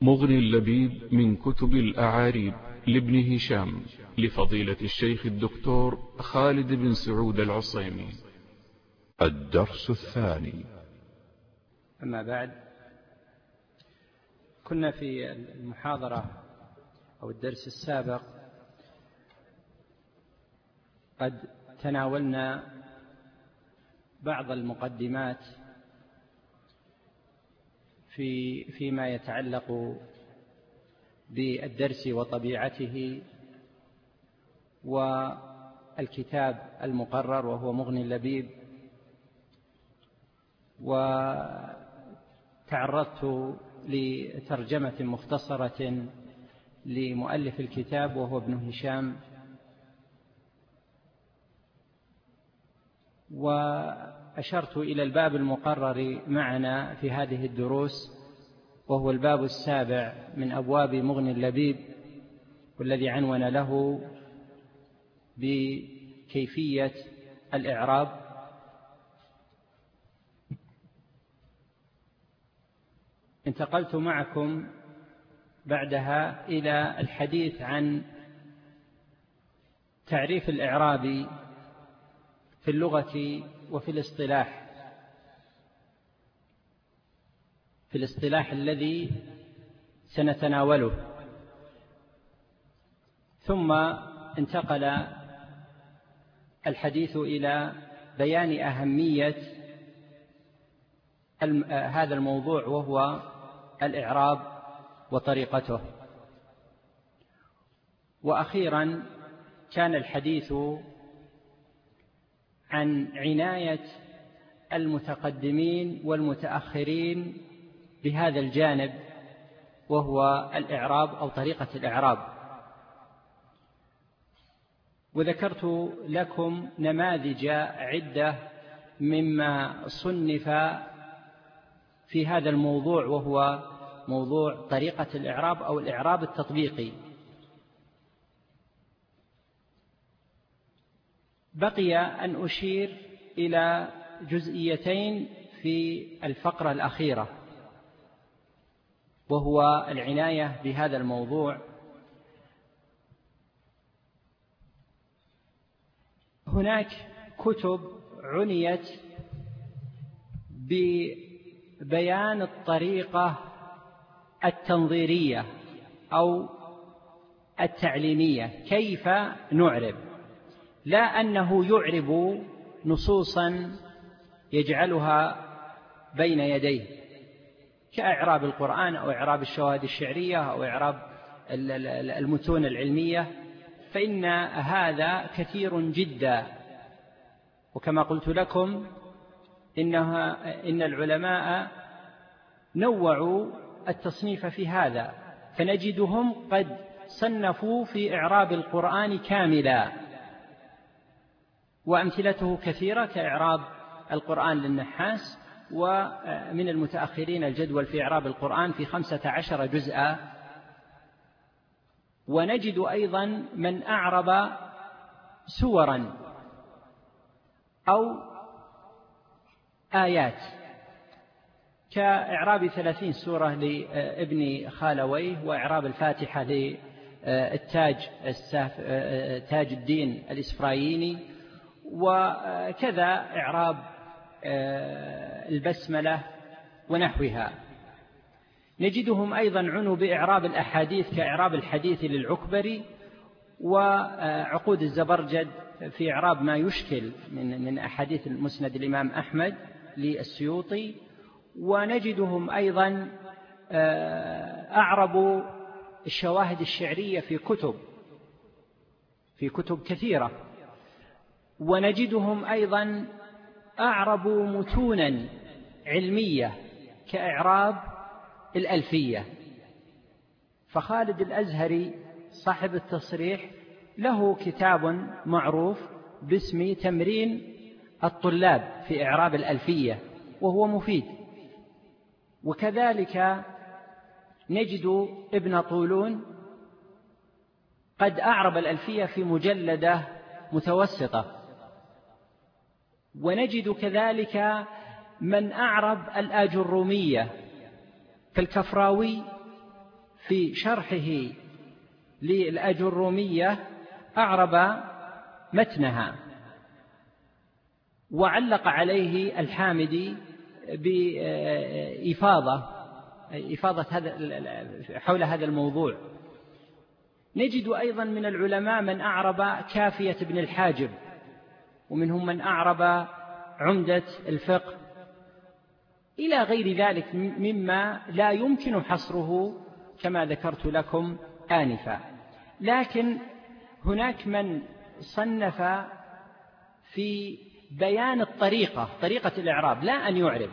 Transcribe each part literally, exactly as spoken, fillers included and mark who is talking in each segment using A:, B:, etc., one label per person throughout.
A: مغني اللبيب من كتب الأعاريب لابن هشام لفضيلة الشيخ الدكتور خالد بن سعود العصيمي.
B: الدرس الثاني.
C: أما بعد، كنا في المحاضرة أو الدرس السابق قد تناولنا بعض المقدمات في فيما يتعلق بالدرس وطبيعته والكتاب المقرر وهو مغني اللبيب، وتعرضت لترجمة مختصرة لمؤلف الكتاب وهو ابن هشام، وأشرت إلى الباب المقرر معنا في هذه الدروس وهو الباب السابع من أبواب مغني اللبيب، والذي عنون له بكيفية الإعراب. انتقلت معكم بعدها إلى الحديث عن تعريف الإعراب في اللغة وفي الاصطلاح في الاصطلاح الذي سنتناوله، ثم انتقل الحديث إلى بيان أهمية هذا الموضوع وهو الإعراب وطريقته. وأخيرا كان الحديث عن عناية المتقدمين والمتأخرين بهذا الجانب وهو الإعراب أو طريقة الإعراب، وذكرت لكم نماذج عدة مما صنف في هذا الموضوع وهو موضوع طريقة الإعراب أو الإعراب التطبيقي. بقي أن أشير إلى جزئيتين في الفقرة الأخيرة، وهو العناية بهذا الموضوع. هناك كتب عنيت ببيان الطريقة التنظيرية أو التعليمية، كيف نعرب، لا أنه يعرب نصوصا يجعلها بين يديه كإعراب القرآن أو إعراب الشواهد الشعرية أو إعراب المتون العلمية، فإن هذا كثير جدا. وكما قلت لكم إنها إن العلماء نوعوا التصنيف في هذا، فنجدهم قد صنفوا في إعراب القرآن كاملا، وأمثلته كثيرة كإعراب القرآن للنحاس، ومن المتأخرين الجدول في إعراب القرآن في خمسة عشر جزءا. ونجد أيضا من أعرب سورا أو آيات كإعراب ثلاثين سورة لابن خالويه، وإعراب الفاتحة للتاج تاج الدين الإسفرايني، وكذا إعراب البسملة ونحوها. نجدهم أيضا عنوا بإعراب الأحاديث كإعراب الحديث للعكبري، وعقود الزبرجد في إعراب ما يشكل من من أحاديث المسند الإمام أحمد للسيوطي. ونجدهم أيضا أعربوا الشواهد الشعرية في كتب في كتب كثيرة. ونجدهم أيضا أعربوا متونا علمية كإعراب الألفية. فخالد الأزهري صاحب التصريح له كتاب معروف باسم تمرين الطلاب في إعراب الألفية، وهو مفيد. وكذلك نجد ابن طولون قد أعرب الألفية في مجلدة متوسطة. ونجد كذلك من أعرب الآجرومية كالكفراوي في شرحه للأجرومية أعرب متنها، وعلق عليه الحامدي بإفاضة إفاضة هذا حول هذا الموضوع. نجد أيضا من العلماء من أعرب كافية ابن الحاجب، ومنهم من أعرب عمدة الفقه، إلى غير ذلك مما لا يمكن حصره كما ذكرت لكم آنفا. لكن هناك من صنف في بيان الطريقة، طريقة الإعراب، لا أن يعرب.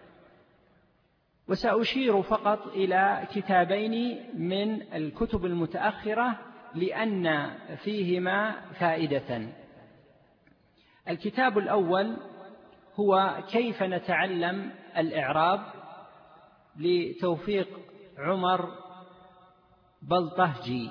C: وسأشير فقط إلى كتابين من الكتب المتأخرة لأن فيهما فائدة. الكتاب الأول هو كيف نتعلم الإعراب لتوفيق عمر بلطهجي،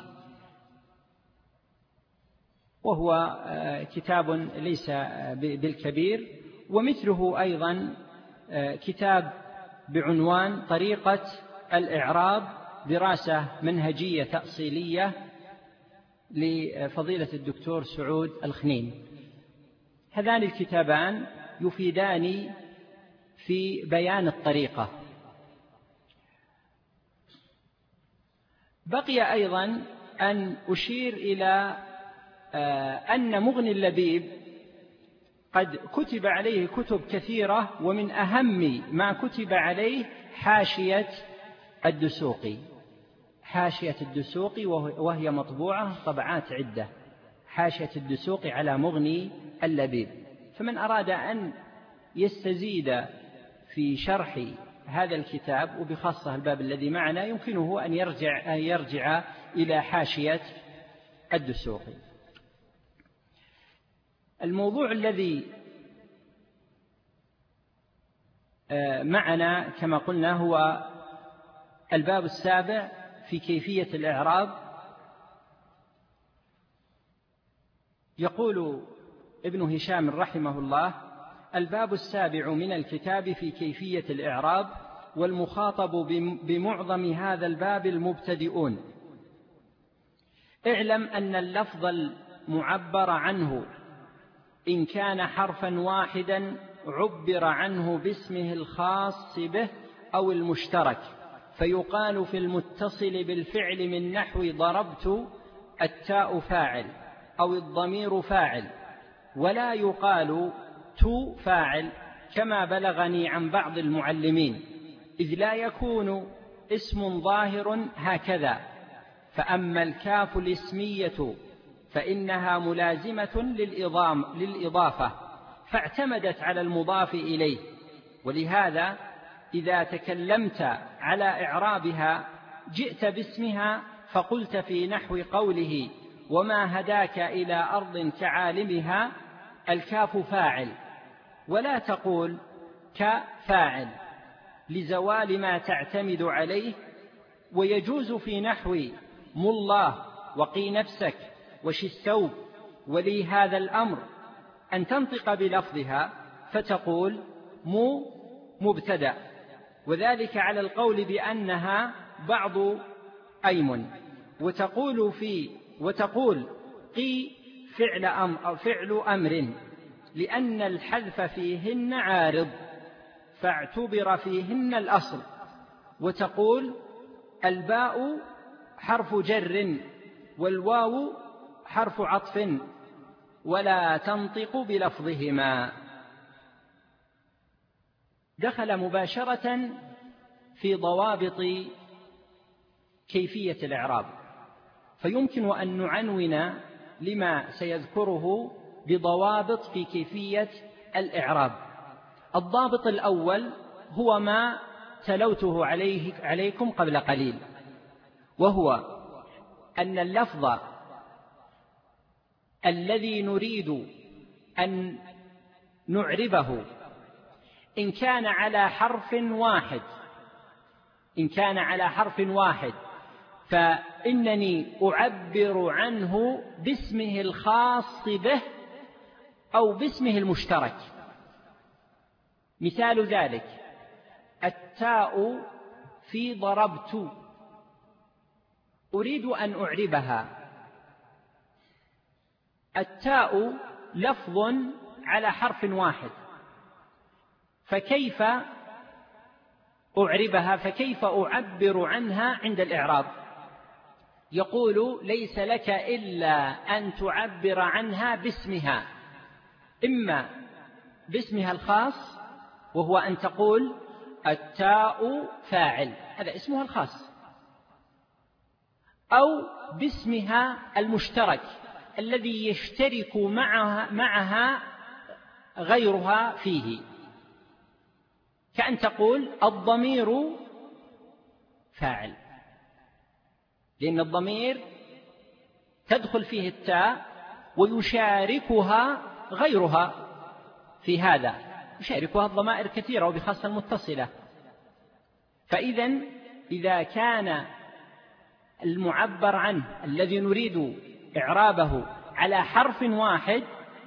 C: وهو كتاب ليس بالكبير. ومثله أيضا كتاب بعنوان طريقة الإعراب دراسة منهجية تأصيلية لفضيلة الدكتور سعود الخنين. هذان الكتابان يفيدان في بيان الطريقة. بقي أيضا أن أشير إلى أن مغني اللبيب قد كتب عليه كتب كثيرة، ومن أهم ما كتب عليه حاشية الدسوقي، حاشية الدسوقي وهي مطبوعة طبعات عدة، حاشية الدسوقي على مغني اللبيب. فمن أراد أن يستزيد في شرح هذا الكتاب، وبخاصة الباب الذي معنا، يمكنه أن يرجع, أن يرجع إلى حاشية الدسوقي. الموضوع الذي معنا كما قلنا هو الباب السابع في كيفية الإعراب. يقول ابن هشام رحمه الله: الباب السابع من الكتاب في كيفية الإعراب، والمخاطب بمعظم هذا الباب المبتدئون. اعلم أن اللفظ المعبر عنه إن كان حرفا واحدا عبر عنه باسمه الخاص به أو المشترك، فيقال في المتصل بالفعل من نحو ضربت التاء فاعل أو الضمير فاعل، ولا يقال تو فاعل كما بلغني عن بعض المعلمين، إذ لا يكون اسم ظاهر هكذا. فأما الكاف الاسمية فإنها ملازمة للإضام للإضافة، فاعتمدت على المضاف إليه، ولهذا إذا تكلمت على إعرابها جئت باسمها فقلت في نحو قوله: وما هداك إلى أرض كعالمها، الكاف فاعل، ولا تقول كفاعل لزوال ما تعتمد عليه. ويجوز في نحو مالله وقي نفسك وش الثوب ولي هذا الأمر أن تنطق بلفظها فتقول مو مبتدأ، وذلك على القول بأنها بعض أيمن. وتقول في وتقول قي فعل أمر, فعل أمر لأن الحذف فيهن عارض فاعتبر فيهن الأصل. وتقول الباء حرف جر والواو حرف عطف ولا تنطق بلفظهما. دخل مباشرة في ضوابط كيفية الإعراب، فيمكن أن نعنون لما سيذكره بضوابط في كيفية الإعراب. الضابط الأول هو ما تلوته عليه عليكم قبل قليل، وهو أن اللفظ الذي نريد أن نعربه إن كان على حرف واحد إن كان على حرف واحد فإنني أعبر عنه باسمه الخاص به أو باسمه المشترك. مثال ذلك التاء في ضربت، أريد أن أعربها. التاء لفظ على حرف واحد، فكيف أعربها؟ فكيف أعبر عنها عند الإعراب؟ يقول: ليس لك إلا أن تعبر عنها باسمها، إما باسمها الخاص وهو أن تقول التاء فاعل، هذا اسمها الخاص، أو باسمها المشترك الذي يشترك معها, معها غيرها فيه، كأن تقول الضمير فاعل، لأن الضمير تدخل فيه التاء ويشاركها غيرها في هذا، يشاركها الضمائر كثيرة وبخاصة المتصلة. فإذا إذا كان المعبر عنه الذي نريد إعرابه على حرف واحد،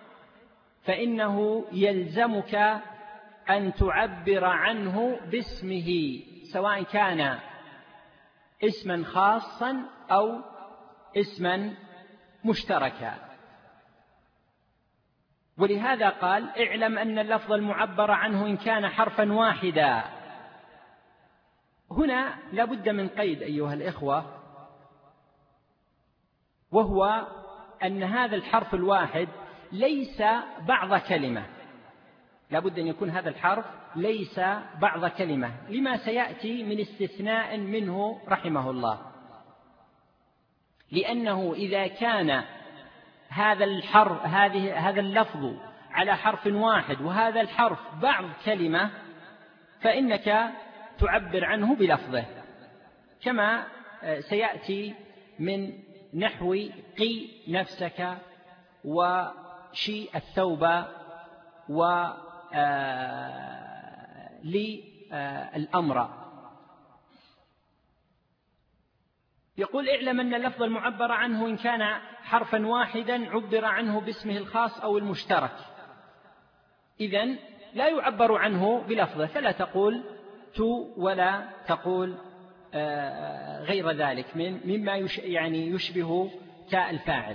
C: فإنه يلزمك أن تعبر عنه باسمه، سواء كان اسما خاصا أو اسما مشتركا. ولهذا قال: اعلم أن اللفظ المعبر عنه إن كان حرفا واحدا. هنا لا بد من قيد أيها الإخوة، وهو أن هذا الحرف الواحد ليس بعض كلمة، لا بد أن يكون هذا الحرف ليس بعض كلمة، لما سيأتي من استثناء منه رحمه الله. لأنه إذا كان هذا الحرف هذه هذا اللفظ على حرف واحد وهذا الحرف بعض كلمة، فإنك تعبر عنه بلفظه، كما سيأتي من نحو قي نفسك وشي الثوب وللأمر. يقول: اعلم أن اللفظ المعبر عنه إن كان حرفا واحدا عبر عنه باسمه الخاص أو المشترك. إذن لا يعبر عنه بلفظه، فلا تقول تو ولا تقول غير ذلك مما يعني يشبه تاء الفاعل.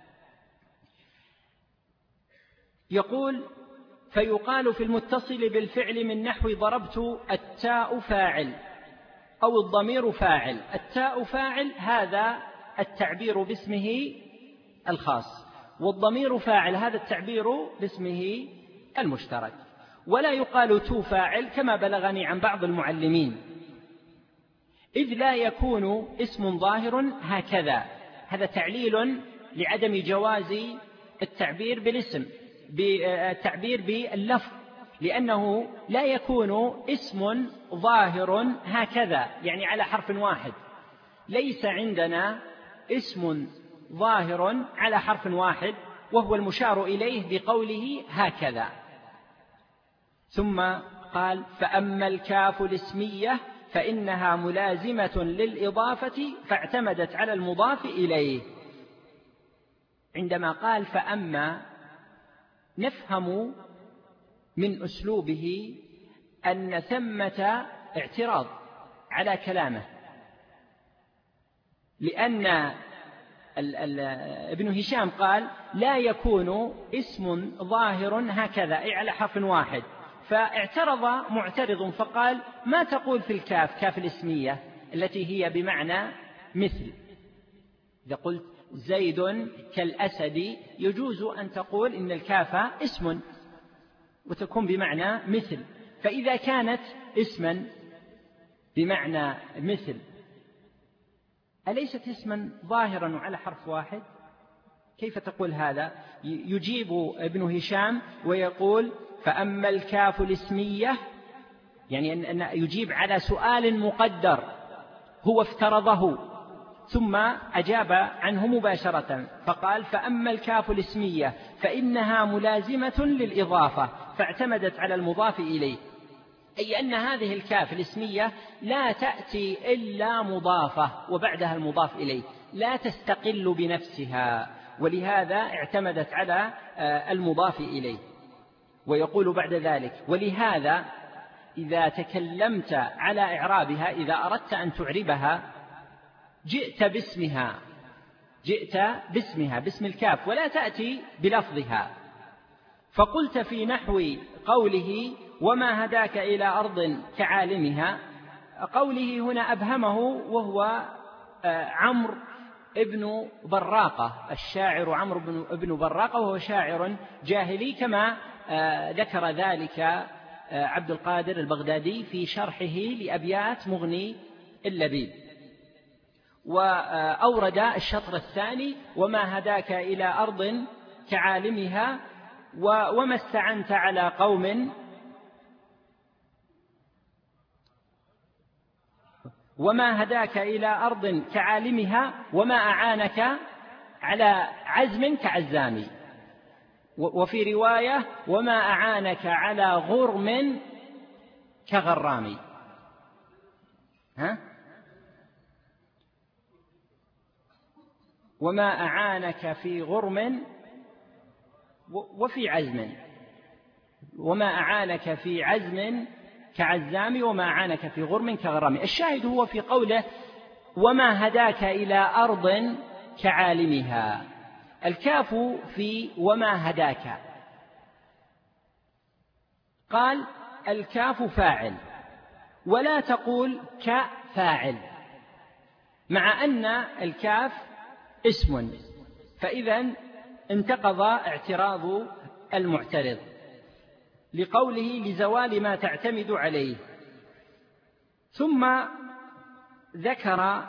C: يقول: فيقال في المتصل بالفعل من نحو ضربت التاء فاعل أو الضمير فاعل. التاء فاعل هذا التعبير باسمه الخاص، والضمير فاعل هذا التعبير باسمه المشترك. ولا يقال تو فاعل كما بلغني عن بعض المعلمين، إذ لا يكون اسم ظاهر هكذا. هذا تعليل لعدم جواز التعبير بالاسم، بالتعبير باللفظ، لأنه لا يكون اسم ظاهر هكذا، يعني على حرف واحد. ليس عندنا اسم ظاهر على حرف واحد، وهو المشار إليه بقوله هكذا. ثم قال: فأما الكاف الاسمية فإنها ملازمة للإضافة فاعتمدت على المضاف إليه. عندما قال فأما، نفهم من أسلوبه أن ثمة اعتراض على كلامه، لأن ال ال ابن هشام قال لا يكون اسم ظاهر هكذا، أي على حرف واحد. فاعترض معترض فقال: ما تقول في الكاف، كاف الاسمية التي هي بمعنى مثل؟ إذا قلت زيد كالأسد يجوز أن تقول إن الكاف اسم وتكون بمعنى مثل. فإذا كانت اسما بمعنى مثل أليست اسما ظاهرا على حرف واحد؟ كيف تقول هذا؟ يجيب ابن هشام ويقول: فأما الكاف الاسمية، يعني أن يجيب على سؤال مقدر هو افترضه، ثم أجاب عنه مباشرة فقال: فأما الكاف الاسمية فإنها ملازمة للإضافة فاعتمدت على المضاف إليه. أي أن هذه الكاف الاسمية لا تأتي إلا مضافة وبعدها المضاف إليه، لا تستقل بنفسها، ولهذا اعتمدت على المضاف إليه. ويقول بعد ذلك: ولهذا إذا تكلمت على إعرابها، إذا أردت أن تعربها جئت باسمها، جئت باسمها، باسم الكاف، ولا تأتي بلفظها. فقلت في نحو قوله وما هداك إلى أرض كعالمها، قوله هنا أبهمه، وهو عمرو ابن براقة، الشاعر عمرو ابن براقة، وهو شاعر جاهلي، كما ذكر ذلك عبد القادر البغدادي في شرحه لأبيات مغني اللبيب. وأورد الشطر الثاني وما هداك إلى أرض كعالمها وما استعنت على قوم وما هداك إلى أرض كعالمها وما أعانك على عزم كعزام، وفي رواية وما أعانك على غرم كغرام. ها؟ وما أعانك في غرم وفي عزم، وما أعانك في عزم كعزام وما أعانك في غرم كغرام. الشاهد هو في قوله وما هداك إلى أرض كعالمها. الكاف في وما هداك، قال الكاف فاعل، ولا تقول كفاعل، مع أن الكاف اسم، فإذا انتقض اعتراض المعترض لقوله لزوال ما تعتمد عليه. ثم ذكر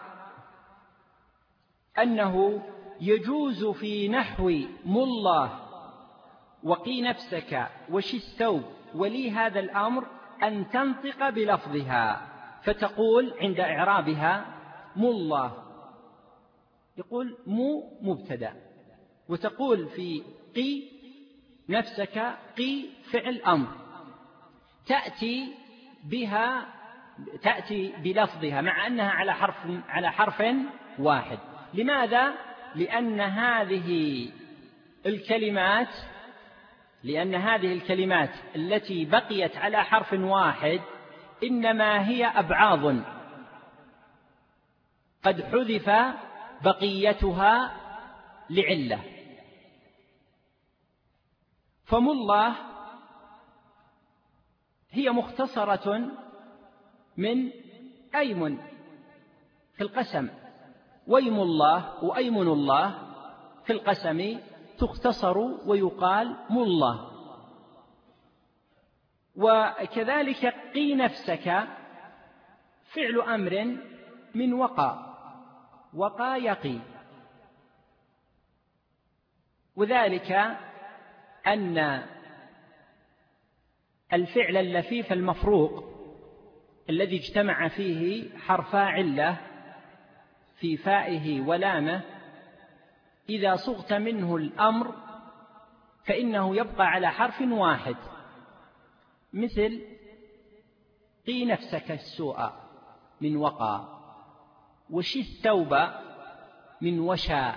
C: أنه يجوز في نحو مالله وقي نفسك وشي الثوب ولي هذا الأمر أن تنطق بلفظها، فتقول عند إعرابها مالله، يقول مو مبتدأ، وتقول في قي نفسك قي فعل أمر، تأتي بها تأتي بلفظها مع أنها على حرف على حرف واحد. لماذا؟ لأن هذه الكلمات لأن هذه الكلمات التي بقيت على حرف واحد إنما هي أبعاض قد حذف بقيتها لعلة. فمالله هي مختصرة من أيمن في القسم، ويم الله وأيمن الله في القسم تختصر ويقال مالله. وكذلك قي نفسك فعل أمر من وقى، وقى يقي، وذلك أن الفعل اللفيف المفروق الذي اجتمع فيه حرفا علة في فائه ولامه إذا صغت منه الأمر فإنه يبقى على حرف واحد، مثل قي نفسك السوء من وقى، وشي الثوب من وشى.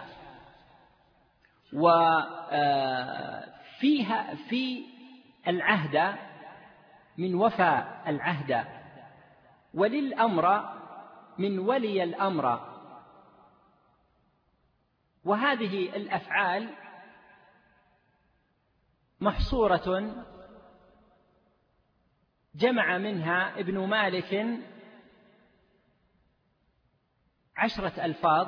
C: وفيها في العهد من وفى العهد، وللأمر من ولي الأمر. وهذه الأفعال محصورة جمع منها ابن مالك عشرة ألفاظ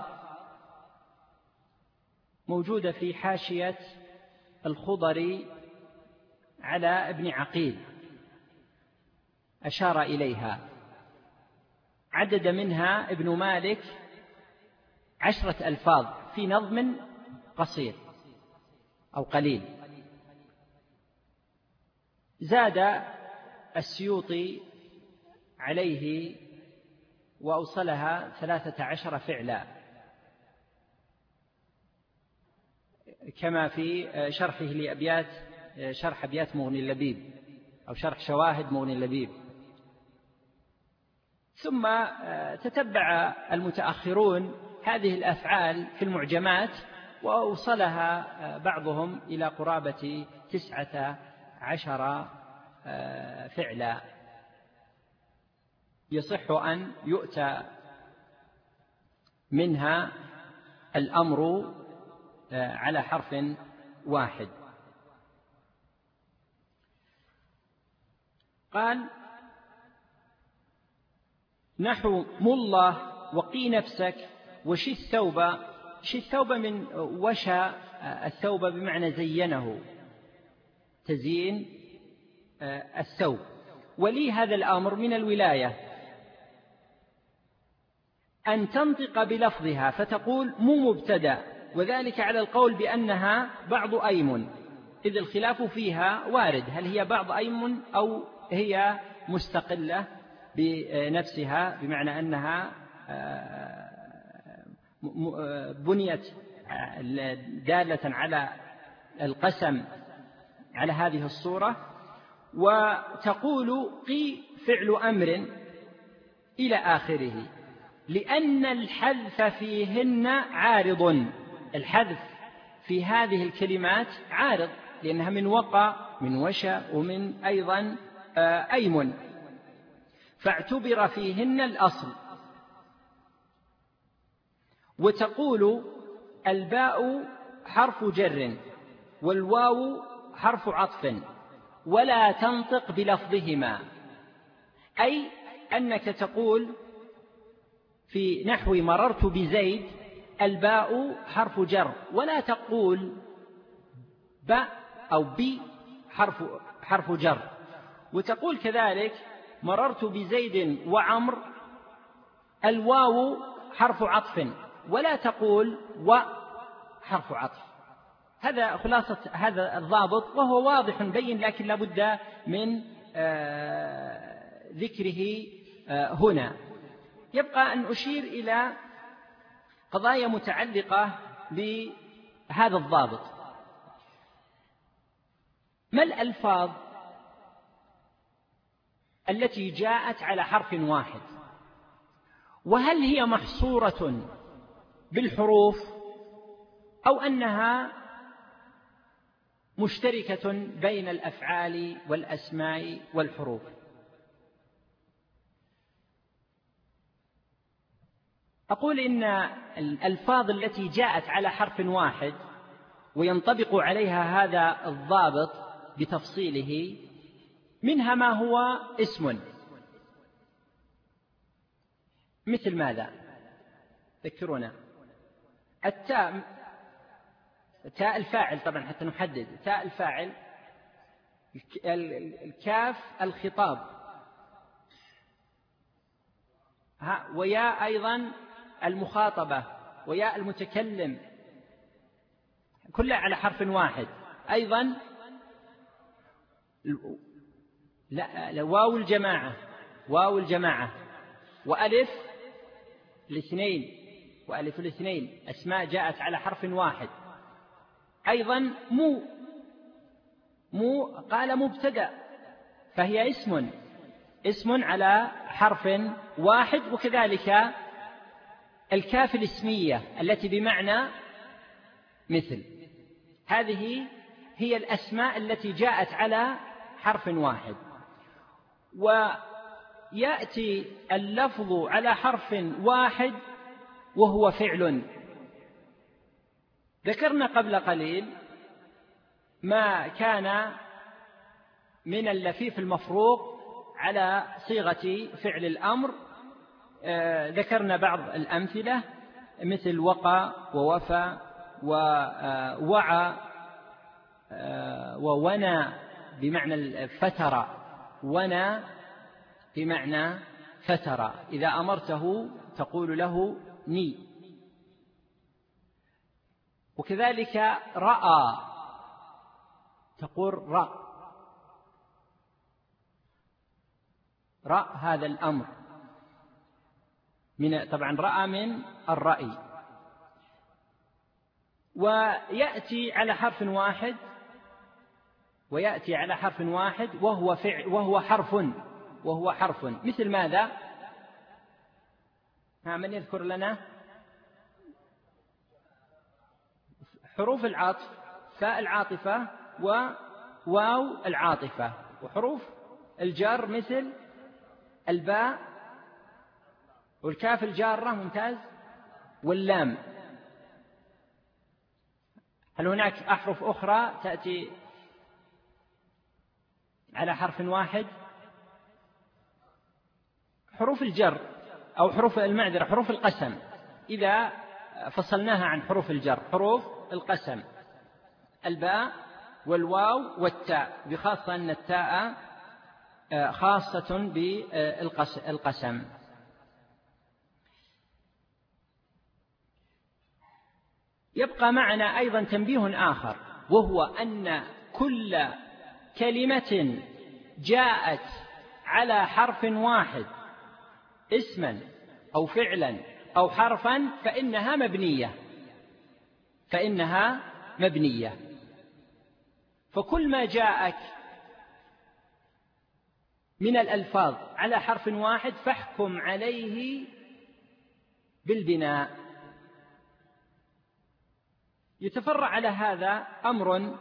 C: موجودة في حاشية الخضري على ابن عقيل، أشار إليها، عدد منها ابن مالك عشرة ألفاظ في نظم قصير أو قليل. زاد السيوطي عليه وأوصلها ثلاثة عشر فعلا، كما في شرحه لأبيات شرح أبيات مغني اللبيب أو شرح شواهد مغني اللبيب. ثم تتبع المتأخرون هذه الأفعال في المعجمات وأوصلها بعضهم إلى قرابة تسعة عشر فعلا يصح أن يؤتى منها الأمر على حرف واحد. قال نحو مله وقي نفسك وشي الثوب. شي الثوب من وشى الثوب بمعنى زينه، تزيين الثوب. ولي هذا الأمر من الولاية أن تنطق بلفظها فتقول مو مبتدأ، وذلك على القول بأنها بعض أيمن، إذ الخلاف فيها وارد، هل هي بعض أيمن أو هي مستقلة بنفسها، بمعنى أنها بنيت دالة على القسم على هذه الصورة. وتقول قي فعل أمر إلى آخره، لأن الحذف فيهن عارض. الحذف في هذه الكلمات عارض، لأنها من وقى من وشى ومن أيضا أيمن، فاعتبر فيهن الأصل. وتقول الباء حرف جر والواو حرف عطف ولا تنطق بلفظهما، أي أنك تقول في نحو مررت بزيد الباء حرف جر، ولا تقول باء أو بي حرف, حرف جر. وتقول كذلك مررت بزيد وعمر الواو حرف عطف، ولا تقول و حرف عطف. هذا خلاصة هذا الضابط، وهو واضح بين، لكن لا بد من آه ذكره آه هنا. يبقى أن أشير إلى قضايا متعلقة بهذا الضابط. ما الألفاظ التي جاءت على حرف واحد؟ وهل هي محصورة بالحروف أو أنها مشتركة بين الأفعال والأسماء والحروف؟ أقول إن الألفاظ التي جاءت على حرف واحد وينطبق عليها هذا الضابط بتفصيله، منها ما هو اسم، مثل ماذا؟ ذكرونا. التاء، تاء الفاعل طبعا حتى نحدد، تاء الفاعل، الكاف الخطاب، ها، وياء أيضا المخاطبة، وياء المتكلم، كلها على حرف واحد. أيضا لا واو الجماعة، واو الجماعة، وألف الاثنين، وألف الاثنين أسماء جاءت على حرف واحد. أيضا مو، مو قال مبتدأ فهي اسم، اسم على حرف واحد. وكذلك الكاف الاسمية التي بمعنى مثل، هذه هي الأسماء التي جاءت على حرف واحد. ويأتي اللفظ على حرف واحد وهو فعل. ذكرنا قبل قليل ما كان من اللفيف المفروق على صيغة فعل الأمر. آه ذكرنا بعض الأمثلة مثل وقى ووفى ووعى آه وونى بمعنى الفتر، ونى بمعنى فتر، إذا أمرته تقول له ني. وكذلك رأى تقول رأ، رأى هذا الأمر من، طبعا رأى من الرأي. ويأتي على حرف واحد، ويأتي على حرف واحد وهو فعل، وهو حرف، وهو حرف مثل ماذا؟ ها، من يذكر لنا؟ حروف العطف، فاء العاطفة وواو العاطفة، وحروف الجر مثل الباء والكاف الجارة، ممتاز، واللام. هل هناك أحرف أخرى تأتي على حرف واحد؟ حروف الجر أو حروف المعذرة، حروف القسم إذا فصلناها عن حروف الجر، حروف القسم الباء والواو والتاء، بخاصة أن التاء خاصة بالقسم. يبقى معنا أيضا تنبيه آخر، وهو أن كل كلمة جاءت على حرف واحد اسما أو فعلا أو حرفا فإنها مبنية فإنها مبنية فكل ما جاءك من الألفاظ على حرف واحد فاحكم عليه بالبناء. يتفرع على هذا أمر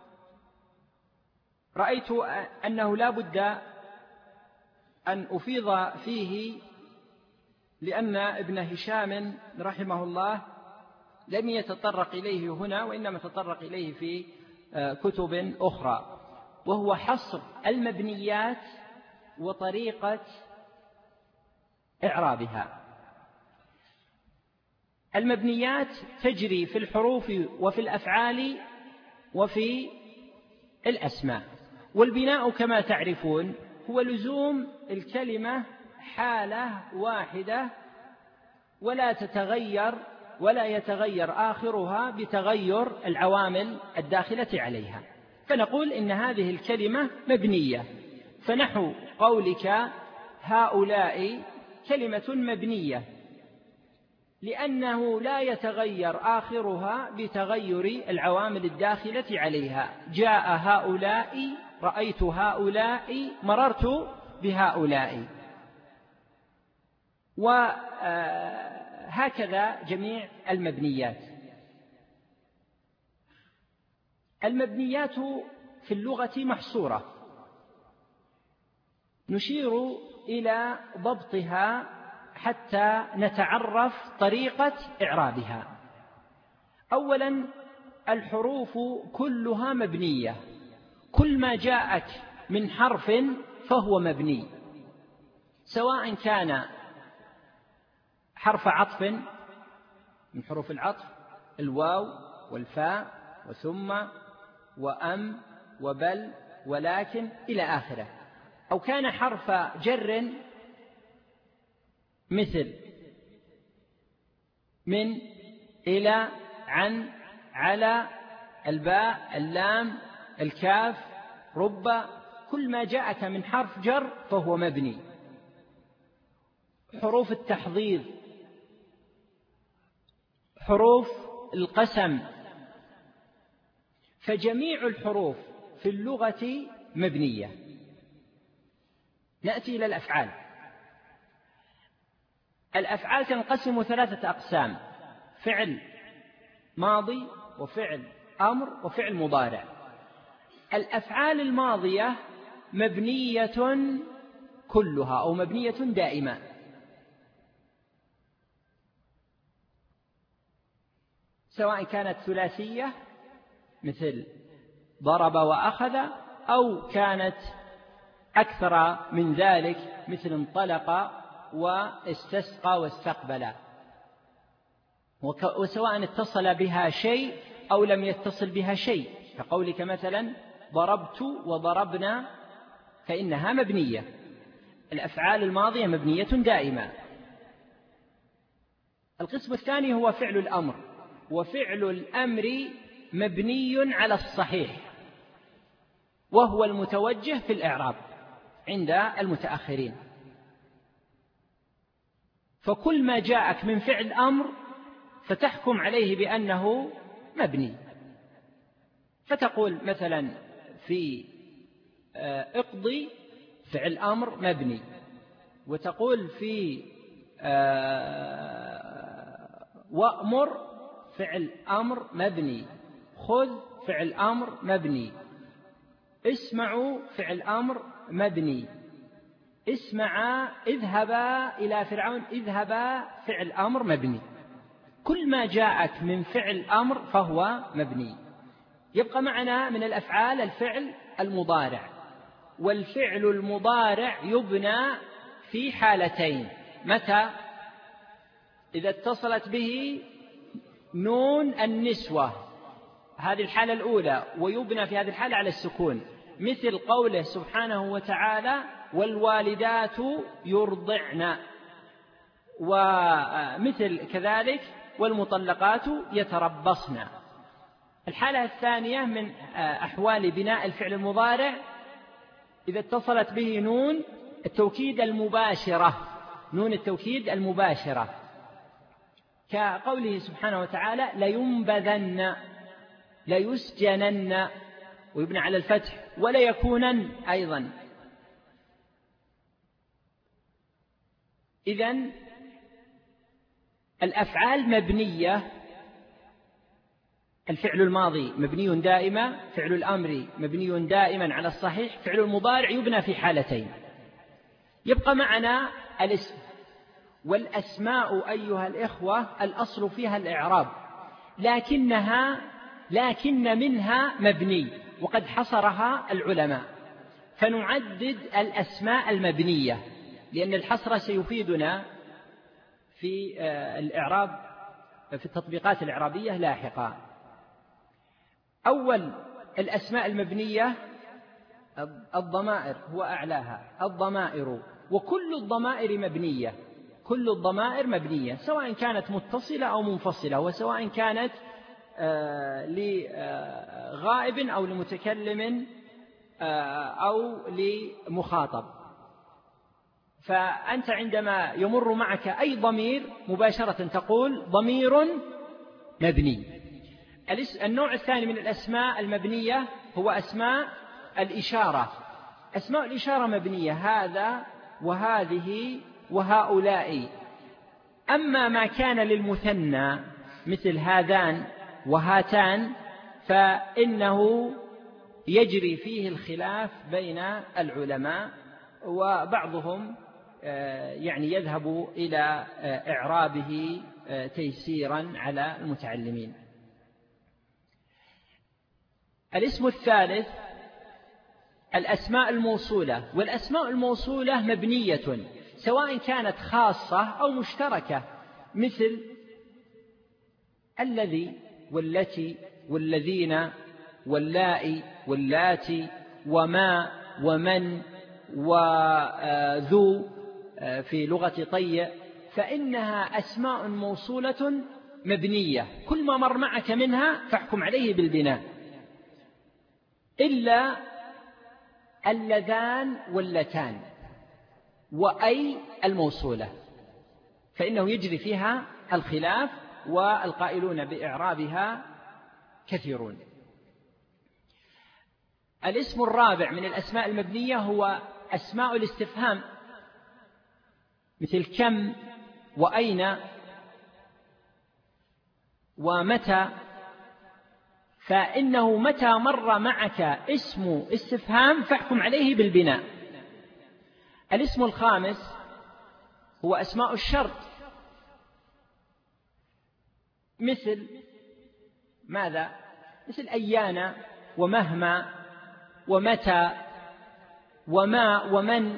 C: رأيت أنه لا بد أن أفيض فيه، لأن ابن هشام رحمه الله لم يتطرق إليه هنا وإنما تطرق إليه في كتب أخرى، وهو حصر المبنيات وطريقة إعرابها. المبنيات تجري في الحروف وفي الأفعال وفي الأسماء، والبناء كما تعرفون هو لزوم الكلمة حالة واحدة ولا تتغير ولا يتغير آخرها بتغير العوامل الداخلة عليها، فنقول إن هذه الكلمة مبنية. فنحو قولك هؤلاء كلمة مبنية لأنه لا يتغير آخرها بتغير العوامل الداخلة عليها. جاء هؤلاء، رأيت هؤلاء، مررت بهؤلاء، وهكذا جميع المبنيات. المبنيات في اللغة محصورة، نشير إلى ضبطها حتى نتعرف طريقة إعرابها. أولا الحروف كلها مبنية، كل ما جاءك من حرف فهو مبني، سواء كان حرف عطف من حروف العطف، الواو والفاء وثم وأم وبل ولكن إلى آخره، أو كان حرف جر مثل من، إلى، عن، على، الباء، اللام، الكاف، رب، كل ما جاءك من حرف جر فهو مبني. حروف التحضيض، حروف القسم، فجميع الحروف في اللغة مبنية. نأتي إلى الأفعال. الأفعال تنقسم ثلاثة أقسام: فعل ماضي وفعل أمر وفعل مضارع. الأفعال الماضية مبنية كلها أو مبنية دائمة، سواء كانت ثلاثية مثل ضرب وأخذ، أو كانت أكثر من ذلك مثل انطلق واستسقى واستقبل، وسواء اتصل بها شيء أو لم يتصل بها شيء، كقولك مثلا ضربت وضربنا، فإنها مبنية. الأفعال الماضية مبنية دائما. القسم الثاني هو فعل الأمر، وفعل الأمر مبني على الصحيح، وهو المتوجه في الإعراب عند المتأخرين. فكل ما جاءك من فعل أمر فتحكم عليه بأنه مبني، فتقول مثلا في اقضي فعل أمر مبني، وتقول في وأمر فعل أمر مبني، خذ فعل أمر مبني، اسمعوا فعل أمر مبني، اسمعا اذهبا إلى فرعون اذهبا فعل أمر مبني. كل ما جاءك من فعل أمر فهو مبني. يبقى معنا من الأفعال الفعل المضارع، والفعل المضارع يبنى في حالتين. متى؟ إذا اتصلت به نون النسوة، هذه الحالة الأولى، ويبنى في هذه الحالة على السكون، مثل قوله سبحانه وتعالى والوالدات يرضعن، ومثل كذلك والمطلقات يتربصن. الحالة الثانية من أحوال بناء الفعل المضارع إذا اتصلت به نون التوكيد المباشرة، نون التوكيد المباشرة، كقوله سبحانه وتعالى لينبذن، ليسجنن، ويبنى على الفتح، وليكونن أيضا. إذن الأفعال مبنية، الفعل الماضي مبني دائما، فعل الأمر مبني دائما على الصحيح، فعل المضارع يبنى في حالتين. يبقى معنا الاسم، والأسماء أيها الإخوة الأصل فيها الإعراب، لكنها لكن منها مبني، وقد حصرها العلماء، فنعدد الأسماء المبنية، لأن الحصر سيفيدنا في الإعراب في التطبيقات الإعرابية لاحقا. أول الأسماء المبنية الضمائر، هو أعلاها الضمائر، وكل الضمائر مبنية، كل الضمائر مبنية سواء كانت متصلة أو منفصلة، وسواء كانت لغائب أو لمتكلم أو لمخاطب. فأنت عندما يمر معك أي ضمير مباشرة تقول ضمير مبني. النوع الثاني من الأسماء المبنية هو أسماء الإشارة. أسماء الإشارة مبنية، هذا وهذه وهؤلاء. أما ما كان للمثنى مثل هذان وهاتان فإنه يجري فيه الخلاف بين العلماء، وبعضهم يعني يذهب إلى إعرابه تيسيرا على المتعلمين. الاسم الثالث الأسماء الموصولة، والأسماء الموصولة مبنية سواء كانت خاصة أو مشتركة، مثل الذي والتي والذين واللائي واللاتي وما ومن وذو في لغة طي، فإنها أسماء موصولة مبنية، كل ما مر معك منها فاحكم عليه بالبناء، إلا اللذان واللتان وأي الموصولة، فإنه يجري فيها الخلاف، والقائلون بإعرابها كثيرون. الاسم الرابع من الأسماء المبنية هو أسماء الاستفهام، مثل كم وأين ومتى، فإنه متى مر معك اسم استفهام فاحكم عليه بالبناء. الاسم الخامس هو أسماء الشرط، مثل ماذا؟ مثل أيانا ومهما ومتى وما ومن،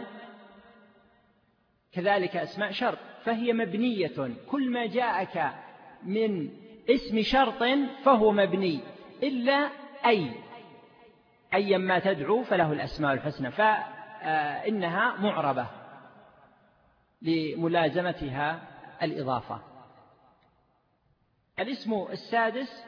C: كذلك أسماء شرط، فهي مبنية، كل ما جاءك من اسم شرط فهو مبني، إلا أي أي ما تدعو فله الأسماء الحسنى، فإنها معربة لملازمتها الإضافة. الاسم السادس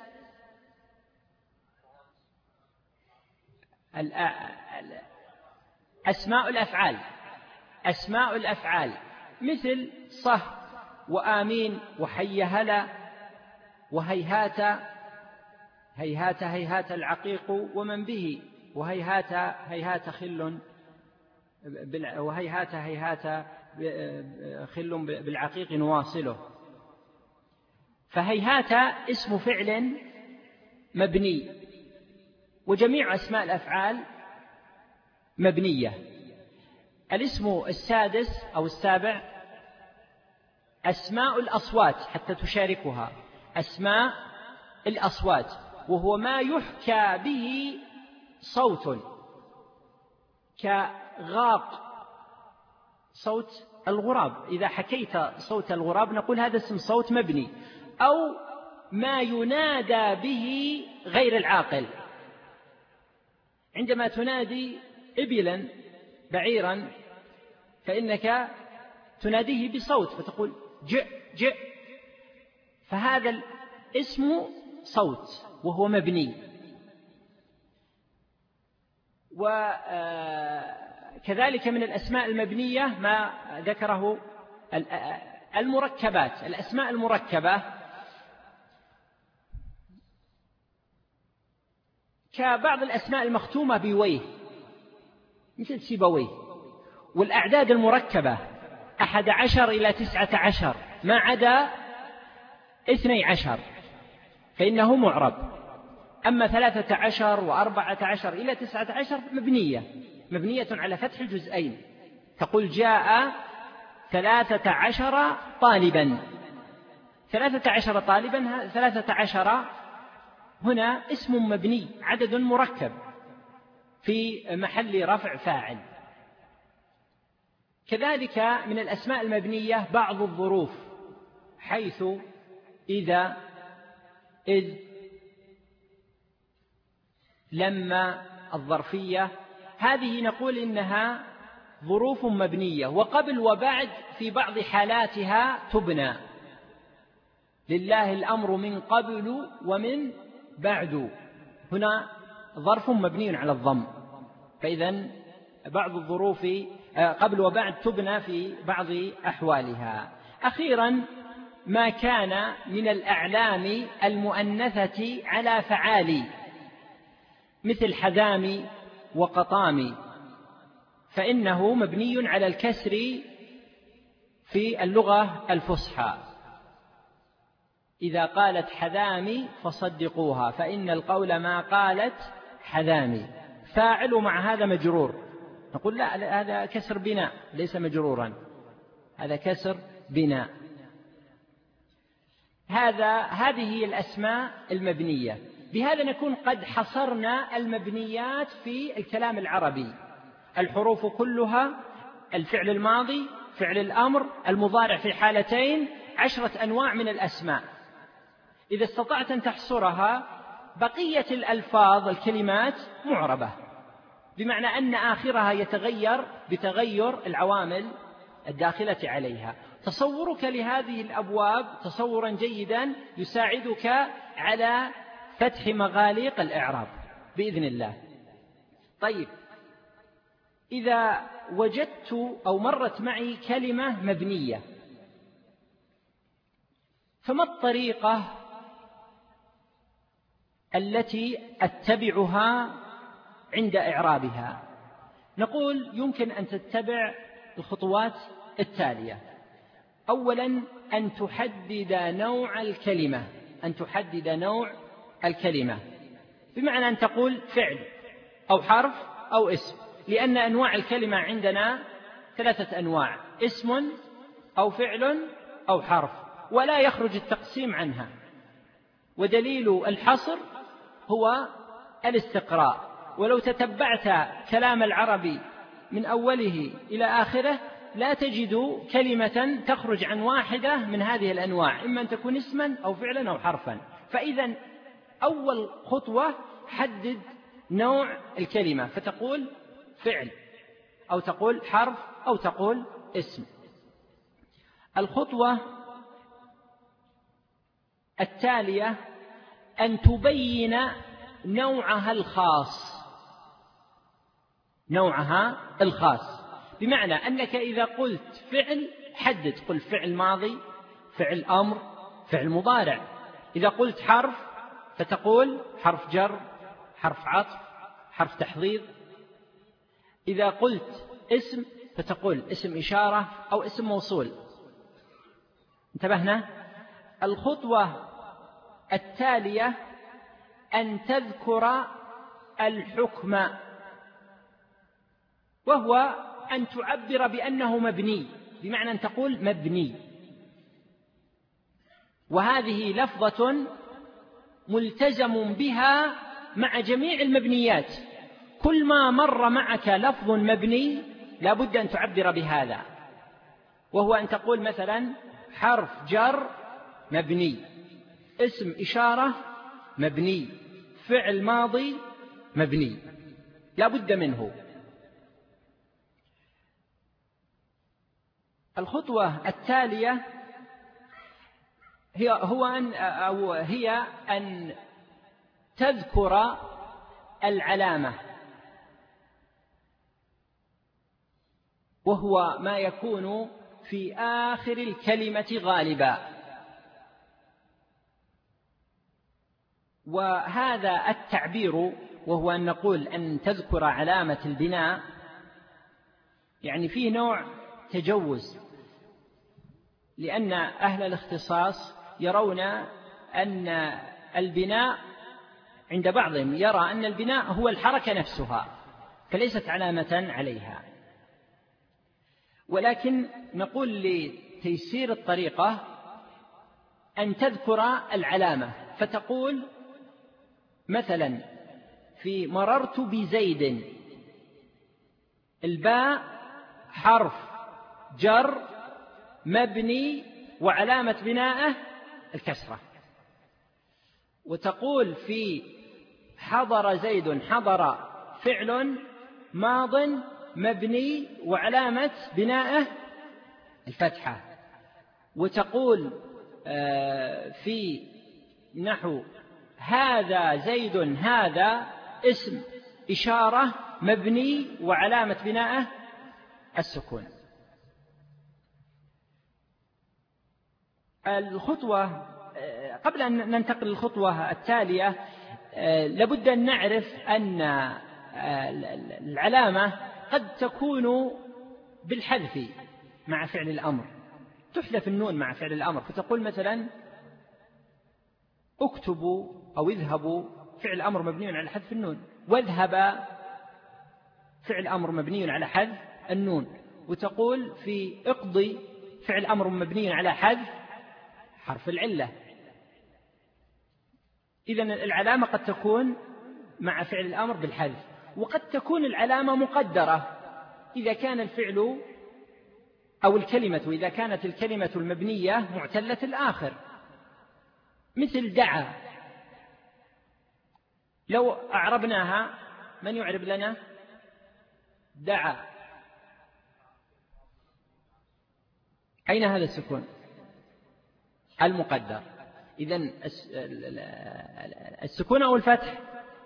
C: أسماء الأفعال، أسماء الأفعال مثل صه وآمين وحي هلا وهيهات، هيهات هيهات العقيق ومن به، وهيهات هيهات خل وهيهات هيهات خل بالعقيق نواصله. فهيهات اسم فعل مبني، وجميع أسماء الأفعال مبنية. الاسم السادس أو السابع أسماء الأصوات حتى تشاركها، أسماء الأصوات، وهو ما يحكى به صوت كغاق صوت الغراب. إذا حكيت صوت الغراب نقول هذا اسم صوت مبني، أو ما ينادى به غير العاقل. عندما تنادي إبلا بعيرا فإنك تناديه بصوت فتقول جئ جئ، فهذا الاسم صوت وهو مبني. وكذلك من الأسماء المبنية ما ذكره المركبات. الأسماء المركبة كبعض الأسماء المختومة بويه مثل سيبويه، والأعداد المركبة أحد عشر إلى تسعة عشر ما عدا اثني عشر فإنه معرب. أما ثلاثة عشر وأربعة عشر إلى تسعة عشر مبنية مبنية على فتح الجزئين. تقول جاء ثلاثة عشر طالبا، ثلاثة عشر طالبا، ثلاثة عشر هنا اسم مبني عدد مركب في محل رفع فاعل. كذلك من الأسماء المبنية بعض الظروف، حيث إذا إذ لما الظرفية، هذه نقول إنها ظروف مبنية، وقبل وبعد في بعض حالاتها تبنى. لله الأمر من قبل ومن بعد، هنا ظرف مبني على الضم، فإذن بعض الظروف قبل وبعد تبنى في بعض أحوالها. أخيرا ما كان من الأعلام المؤنثة على فعالي مثل حذامي وقطامي، فإنه مبني على الكسر في اللغة الفصحى. إذا قالت حذامي فصدقوها فإن القول ما قالت حذامي. فاعل مع هذا مجرور، نقول لا هذا كسر بناء ليس مجرورا، هذا كسر بناء. هذا هذه هي الأسماء المبنية. بهذا نكون قد حصرنا المبنيات في الكلام العربي. الحروف كلها، الفعل الماضي، فعل الأمر، المضارع في حالتين، عشرة أنواع من الأسماء. إذا استطعت أن تحصرها بقية الألفاظ الكلمات معربة، بمعنى أن آخرها يتغير بتغير العوامل الداخلة عليها. تصورك لهذه الأبواب تصورا جيدا يساعدك على فتح مغاليق الإعراب بإذن الله. طيب، إذا وجدت أو مرت معي كلمة مبنية، فما الطريقة التي أتبعها عند إعرابها؟ نقول يمكن أن تتبع الخطوات التالية. أولا أن تحدد نوع الكلمة، أن تحدد نوع الكلمة بمعنى أن تقول فعل أو حرف أو اسم، لأن أنواع الكلمة عندنا ثلاثة أنواع: اسم أو فعل أو حرف، ولا يخرج التقسيم عنها. ودليل الحصر هو الاستقراء. ولو تتبعت كلام العربي من أوله إلى آخره لا تجد كلمة تخرج عن واحدة من هذه الأنواع، إما أن تكون اسما أو فعلا أو حرفا. فإذا أول خطوة حدد نوع الكلمة، فتقول فعل أو تقول حرف أو تقول اسم. الخطوة التالية أن تبين نوعها الخاص، نوعها الخاص بمعنى أنك إذا قلت فعل حدد، قل فعل ماضي، فعل أمر، فعل مضارع. إذا قلت حرف فتقول حرف جر، حرف عطف، حرف تحضيض. إذا قلت اسم فتقول اسم إشارة أو اسم موصول. انتبهنا؟ الخطوة التالية أن تذكر الحكم، وهو أن تعبر بأنه مبني، بمعنى أن تقول مبني. وهذه لفظة ملتزم بها مع جميع المبنيات، كل ما مر معك لفظ مبني لا بد أن تعبر بهذا، وهو أن تقول مثلا حرف جر مبني، اسم إشارة مبني، فعل ماضي مبني، لا بد منه. الخطوة التالية هي هو أن أو هي أن تذكر العلامة، وهو ما يكون في آخر الكلمة غالبا. وهذا التعبير وهو أن نقول أن تذكر علامة البناء يعني فيه نوع تجوز، لأن أهل الاختصاص يرون أن البناء عند بعضهم يرى أن البناء هو الحركة نفسها فليست علامة عليها، ولكن نقول لتيسير الطريقة أن تذكر العلامة، فتقول مثلا في مررت بزيد، الباء حرف جر مبني وعلامة بناءه الكسرة. وتقول في حضر زيد، حضر فعل ماض مبني وعلامة بناءه الفتحة. وتقول في نحو هذا زيد، هذا اسم إشارة مبني وعلامة بناءه السكون. الخطوة قبل أن ننتقل للخطوة التالية لابد أن نعرف أن العلامة قد تكون بالحذف مع فعل الأمر، تحذف النون مع فعل الأمر، فتقول مثلا اكتبوا أو اذهبوا فعل أمر مبني على حذف النون، واذهب فعل أمر مبني على حذف النون. وتقول في اقضي فعل أمر مبني على حذف حرف العلة. إذن العلامة قد تكون مع فعل الأمر بالحذف، وقد تكون العلامة مقدرة إذا كان الفعل أو الكلمة إذا كانت الكلمة المبنية معتلة الآخر، مثل دعا، لو أعربناها من يعرب لنا دعا؟ أين هذا السكون؟ المقدر. إذن السكون أو الفتح؟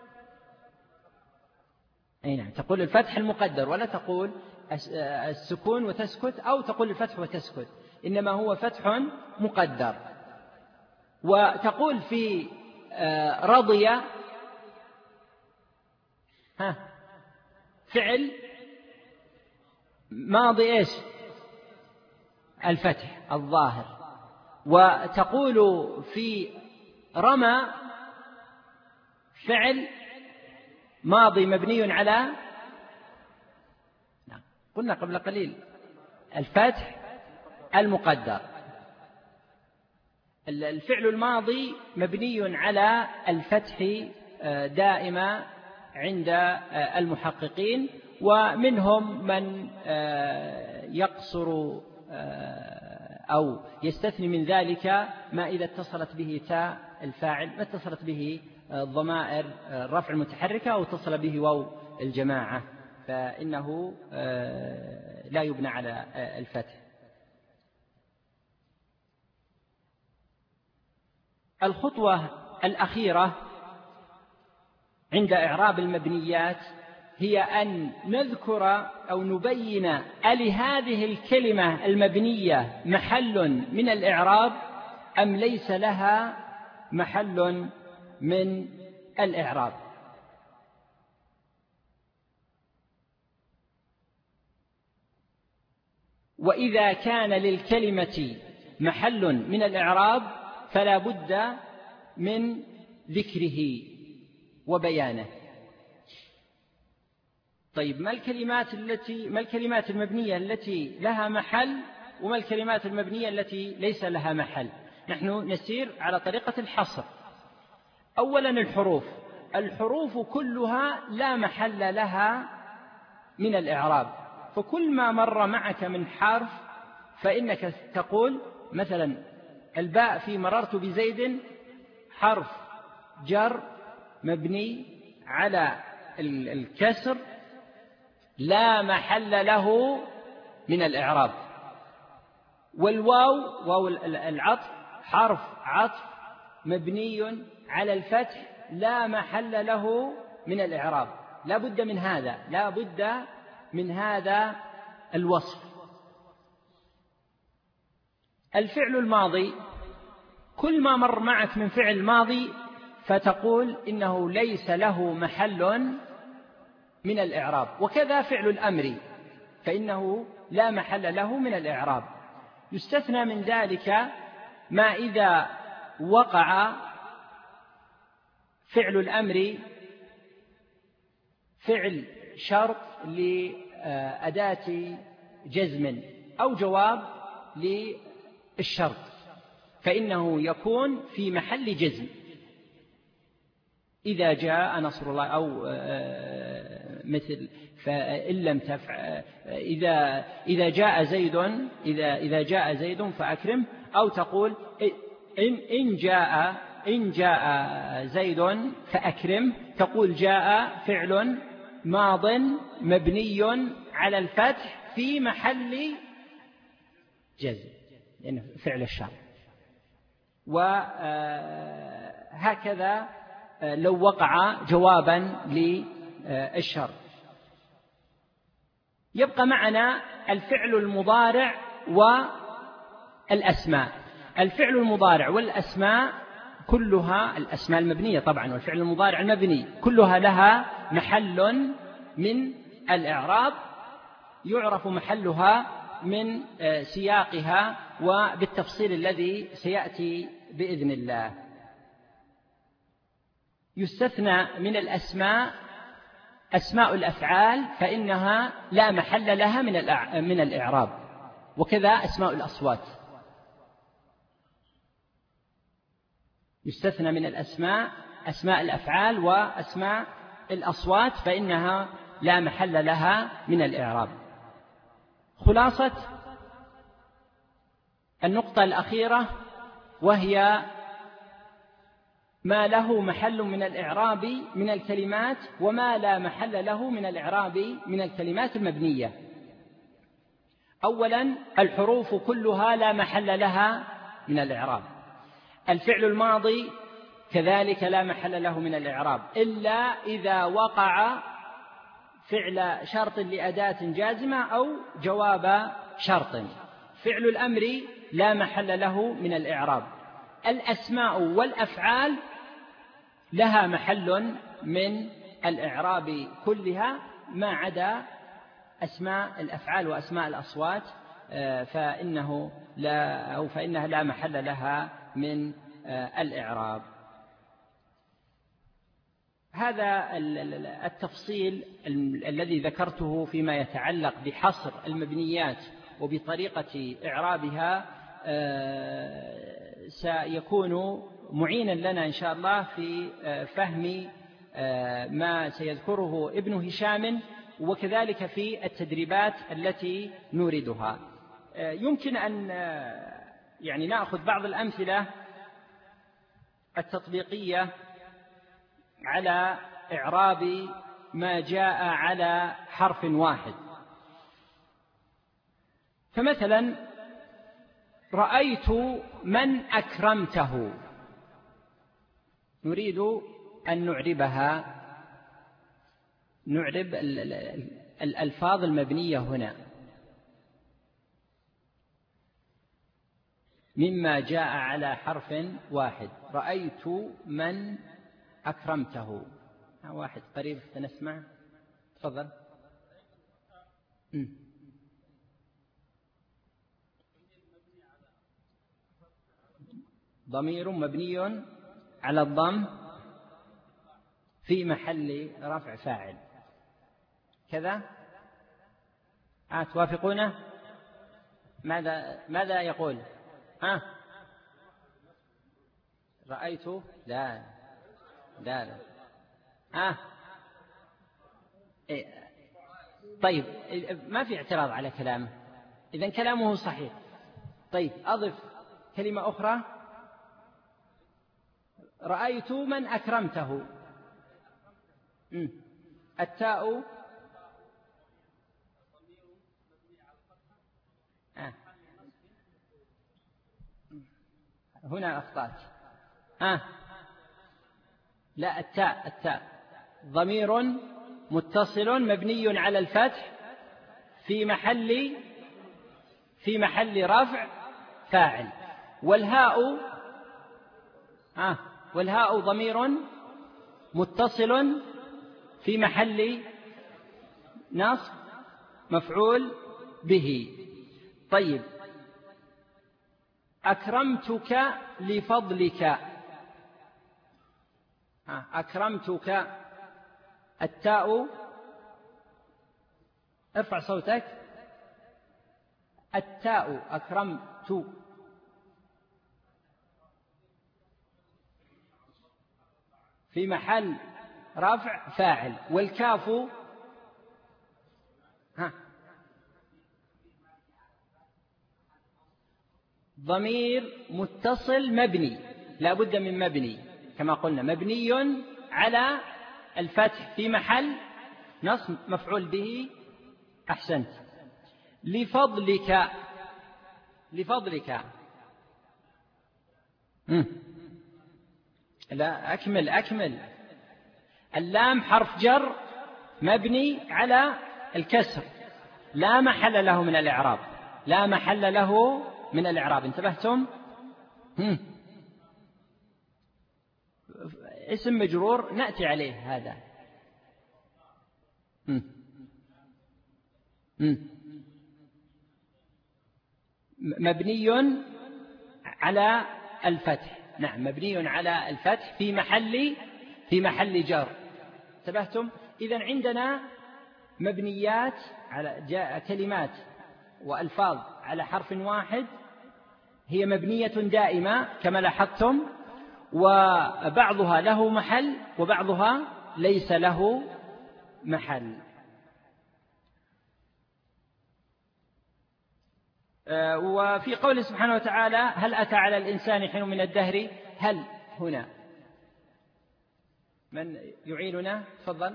C: أي نعم، تقول الفتح المقدر ولا تقول السكون وتسكت، أو تقول الفتح وتسكت، إنما هو فتح مقدر. وتقول في رضي ها فعل ماضي إيش؟ الفتح الظاهر. وتقول في رمى فعل ماضي مبني على، قلنا قبل قليل الفتح المقدر. الفعل الماضي مبني على الفتح دائما عند المحققين، ومنهم من يقصر أو يستثني من ذلك ما إذا اتصلت به تاء الفاعل، ما اتصلت به الضمائر الرفع المتحركة أو اتصل به واو الجماعة، فإنه لا يبنى على الفتح. الخطوة الأخيرة عند إعراب المبنيات هي أن نذكر أو نبين أل هذه الكلمة المبنية محل من الإعراب أم ليس لها محل من الإعراب. وإذا كان للكلمة محل من الإعراب فلا بد من ذكره وبيانه. طيب ما الكلمات التي ما الكلمات المبنية التي لها محل، وما الكلمات المبنية التي ليس لها محل؟ نحن نسير على طريقة الحصر. أولا الحروف الحروف كلها لا محل لها من الإعراب، فكل ما مر معك من حرف فإنك تقول مثلا الباء في مررت بزيد حرف جر مبني على الكسر لا محل له من الإعراب. والواو واو العطف حرف عطف مبني على الفتح لا محل له من الإعراب. لا بد من هذا، لا بد من هذا الوصف. الفعل الماضي كل ما مر معك من فعل ماضي فتقول إنه ليس له محل من الإعراب. وكذا فعل الأمر فإنه لا محل له من الإعراب. يستثنى من ذلك ما إذا وقع فعل الأمر فعل شرط لأداة جزم أو جواب للشرط فإنه يكون في محل جزم. إذا جاء نصر الله أو مثل فإن لم تفعل إذا إذا جاء زيد إذا إذا جاء زيد فأكرم، أو تقول إن إن جاء إن جاء زيد فأكرم، تقول جاء فعل ماض مبني على الفتح في محل جزم يعني فعل الشرط. وهكذا لو وقع جوابا للشرط. يبقى معنا الفعل المضارع والأسماء. الفعل المضارع والأسماء كلها الأسماء المبنية طبعا والفعل المضارع المبني كلها لها محل من الإعراب يعرف محلها من سياقها وبالتفصيل الذي سيأتي بإذن الله. يستثنى من الأسماء أسماء الأفعال فإنها لا محل لها من من الإعراب، وكذا أسماء الأصوات. يستثنى من الأسماء أسماء الأفعال وأسماء الأصوات فإنها لا محل لها من الإعراب. خلاصة النقطة الأخيرة وهي ما له محل من الإعراب من الكلمات وما لا محل له من الإعراب من الكلمات المبنية. أولا الحروف كلها لا محل لها من الإعراب. الفعل الماضي كذلك لا محل له من الإعراب إلا إذا وقع فعل شرط لأداة جازمة أو جواب شرط. فعل الأمر لا محل له من الإعراب. الأسماء والأفعال لها محل من الإعراب كلها ما عدا أسماء الأفعال وأسماء الأصوات فإنه لا أو فإنها لا محل لها من الإعراب. هذا التفصيل الذي ذكرته فيما يتعلق بحصر المبنيات وبطريقة إعرابها سيكون معينا لنا إن شاء الله في فهم ما سيذكره ابن هشام وكذلك في التدريبات التي نوردها. يمكن أن يعني نأخذ بعض الأمثلة التطبيقية على إعراب ما جاء على حرف واحد. فمثلا رأيت من أكرمته، نريد أن نعربها نعرب الألفاظ المبنية هنا مما جاء على حرف واحد. رأيت من أكرمته. واحد قريب نسمع تفضل. م. ضمير مبني على الضم في محل رفع فاعل كذا. آه توافقونه؟ ماذا ماذا يقول؟ ها رأيت لا لا لا آه. طيب ما في اعتراض على كلامه، إذن كلامه صحيح. طيب أضف كلمة أخرى، رأيت من أكرمته. م. التاء آه. هنا أخطأت. آه. لا، التاء التاء ضمير متصل مبني على الفتح في محل في محل رفع فاعل. والهاء آه والهاء ضمير متصل في محل نصب مفعول به. طيب أكرمتك لفضلك. آه أكرمتك، التاء ارفع صوتك، التاء أكرمت في محل رفع فاعل. والكاف ها ضمير متصل مبني، لا بد من مبني كما قلنا، مبني على الفتح في محل نصب مفعول به. أحسنت. لفضلك لفضلك م. لا أكمل أكمل اللام حرف جر مبني على الكسر، لا محل له من الإعراب، لا محل له من الإعراب. انتبهتم؟ م. اسم مجرور نأتي عليه هذا. م. م. مبني على الفتح. نعم، مبني على الفتح في محل في محل جر. انتبهتم؟ إذن عندنا مبنيات على جاء كلمات وألفاظ على حرف واحد هي مبنية دائمة كما لاحظتم، وبعضها له محل وبعضها ليس له محل. وفي قوله سبحانه وتعالى هل أتى على الإنسان حين من الدهر، هل هنا من يعيننا؟ تفضل.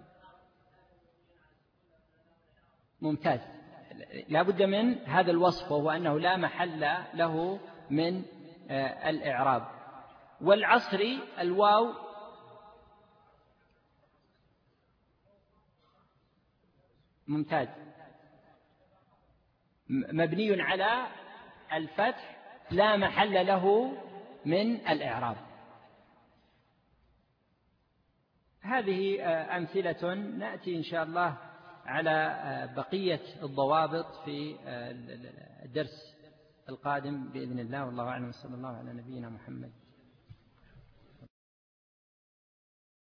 C: ممتاز. لا بد من هذا الوصف، وهو أنه لا محل له من الإعراب. والعصر الواو ممتاز، مبني على الفتح لا محل له من الإعراب. هذه أمثلة، نأتي إن شاء الله على بقية الضوابط في الدرس القادم بإذن الله. والله أعلم، صلى الله على نبينا محمد.